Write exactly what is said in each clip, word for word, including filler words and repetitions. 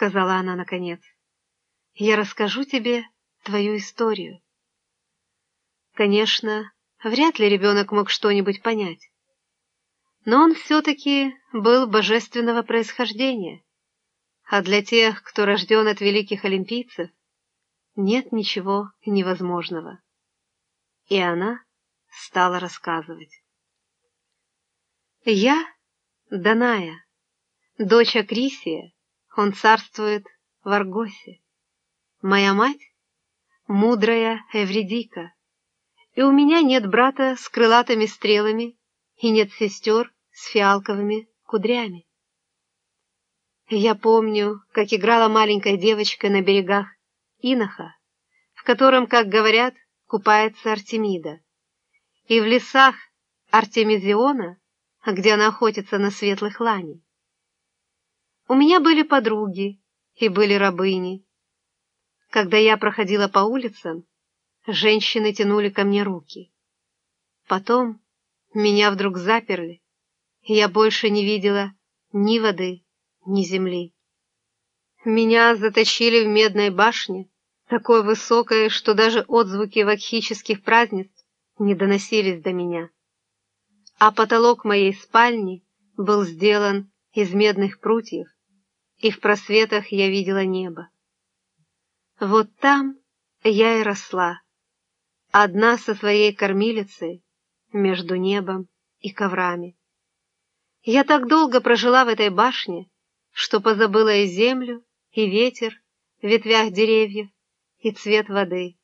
сказала она наконец. «Я расскажу тебе твою историю». Конечно, вряд ли ребенок мог что-нибудь понять. Но он все-таки был божественного происхождения, а для тех, кто рожден от великих олимпийцев, нет ничего невозможного. И она стала рассказывать. «Я Даная, дочь Акрисия, он царствует в Аргосе. Моя мать — мудрая Эвридика, и у меня нет брата с крылатыми стрелами и нет сестер с фиалковыми кудрями. Я помню, как играла маленькая девочка на берегах Иноха, в котором, как говорят, купается Артемида, и в лесах Артемизиона, где она охотится на светлых ланей. У меня были подруги и были рабыни. Когда я проходила по улицам, женщины тянули ко мне руки. Потом меня вдруг заперли, и я больше не видела ни воды, ни земли. Меня заточили в медной башне, такой высокой, что даже отзвуки вакхических празднеств не доносились до меня. А потолок моей спальни был сделан из медных прутьев, и в просветах я видела небо. Вот там я и росла, одна со своей кормилицей между небом и коврами. Я так долго прожила в этой башне, что позабыла и землю, и ветер в ветвях деревьев, и цвет воды.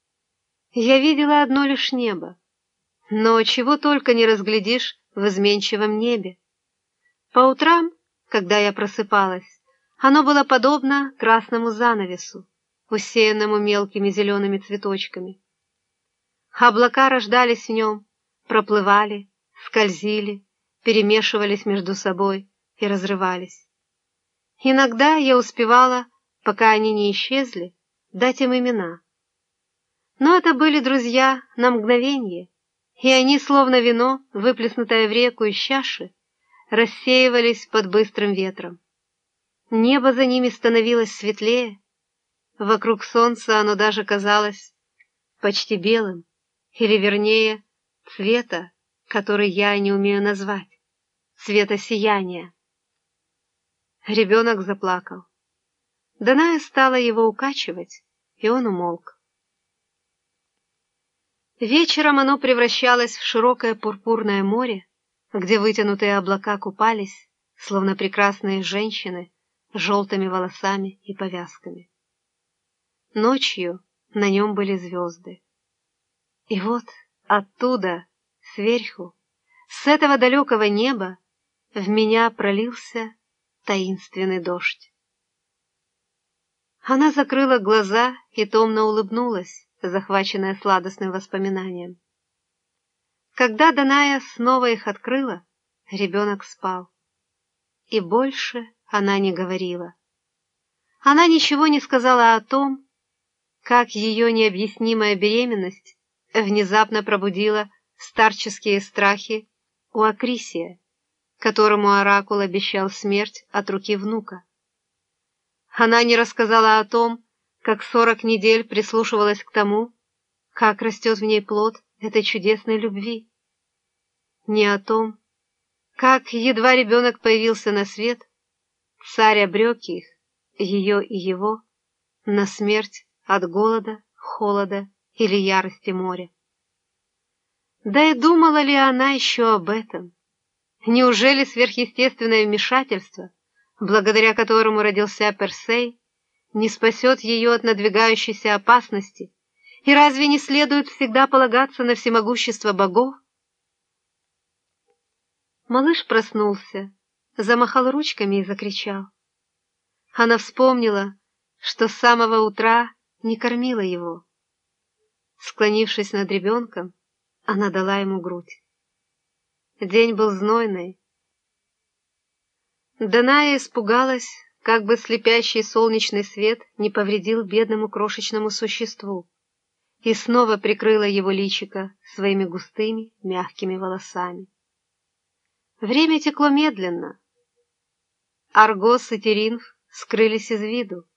Я видела одно лишь небо, но чего только не разглядишь в изменчивом небе. По утрам, когда я просыпалась, оно было подобно красному занавесу, усеянному мелкими зелеными цветочками. Облака рождались в нем, проплывали, скользили, перемешивались между собой и разрывались. Иногда я успевала, пока они не исчезли, дать им имена. Но это были друзья на мгновение, и они, словно вино, выплеснутое в реку из чаши, рассеивались под быстрым ветром. Небо за ними становилось светлее, вокруг солнца оно даже казалось почти белым, или, вернее, цвета, который я не умею назвать, цвета сияния. Ребенок заплакал. Даная стала его укачивать, и он умолк. Вечером оно превращалось в широкое пурпурное море, где вытянутые облака купались, словно прекрасные женщины, с желтыми волосами и повязками. Ночью на нем были звезды. И вот оттуда, сверху, с этого далекого неба, в меня пролился таинственный дождь. Она закрыла глаза и томно улыбнулась, захваченная сладостным воспоминанием. Когда Даная снова их открыла, ребенок спал. И больше она не говорила. Она ничего не сказала о том, как ее необъяснимая беременность внезапно пробудила старческие страхи у Акрисия, которому оракул обещал смерть от руки внука. Она не рассказала о том, как сорок недель прислушивалась к тому, как растет в ней плод этой чудесной любви. Не о том, как, едва ребенок появился на свет, царь обрек их, ее и его, на смерть от голода, холода или ярости моря. Да и думала ли она еще об этом? Неужели сверхъестественное вмешательство, благодаря которому родился Персей, не спасет ее от надвигающейся опасности, и разве не следует всегда полагаться на всемогущество богов? Малыш проснулся, замахал ручками и закричал. Она вспомнила, что с самого утра не кормила его. Склонившись над ребенком, она дала ему грудь. День был знойный. Даная испугалась, как бы слепящий солнечный свет не повредил бедному крошечному существу, и снова прикрыла его личико своими густыми мягкими волосами. Время текло медленно. Аргос и Теринф скрылись из виду.